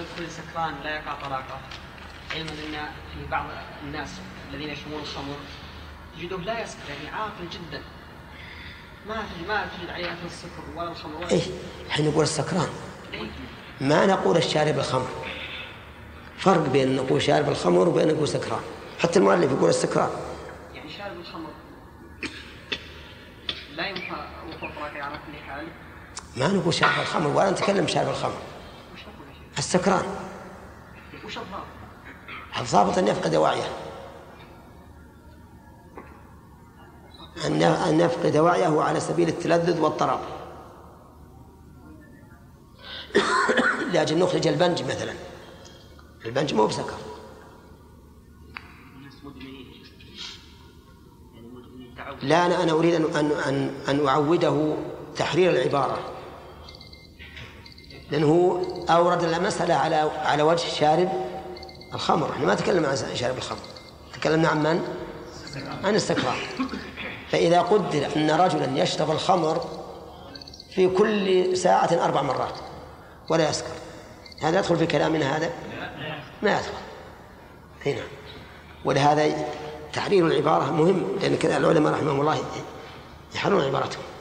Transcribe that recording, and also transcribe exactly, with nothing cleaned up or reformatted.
كل سكران لا يقع طلاقه، علما ان في بعض الناس الذين يشربون الخمر تجده لا يسكر، يعني عاقل جدا، ما تجد ما تجد عليه اثر السكر ولا الخمر ولا ايه حين نقول السكران ما نقول الشارب الخمر، فرق بين نقول شارب الخمر وبين نقول سكران. حتى المؤلف يقول السكران، يعني شارب الخمر لا يمحى وقوع طلاقه على كل حال. ما نقول شارب الخمر ولا نتكلم شارب الخمر. السكران وش الضابط؟ الضابط أن يفقد وعيه، أن يفقد وعيه على سبيل التلذذ والطرب، لأجل نخرج البنج مثلا. البنج مو بسكر. لا أنا أنا أريد أن أن أن أعوده تحرير العبارة، لأنه أورد المسألة على على وجه شارب الخمر. احنا ما تكلمنا عن شارب الخمر، تكلمنا عن من؟ عن السكران. فإذا قدر أن رجلا يشرب الخمر في كل ساعة أربع مرات ولا يسكر، هذا يدخل في كلامنا؟ هذا ما يدخل هنا. ولهذا تحرير العبارة مهم، لأن العلماء رحمهم الله يحررون عبارتهم.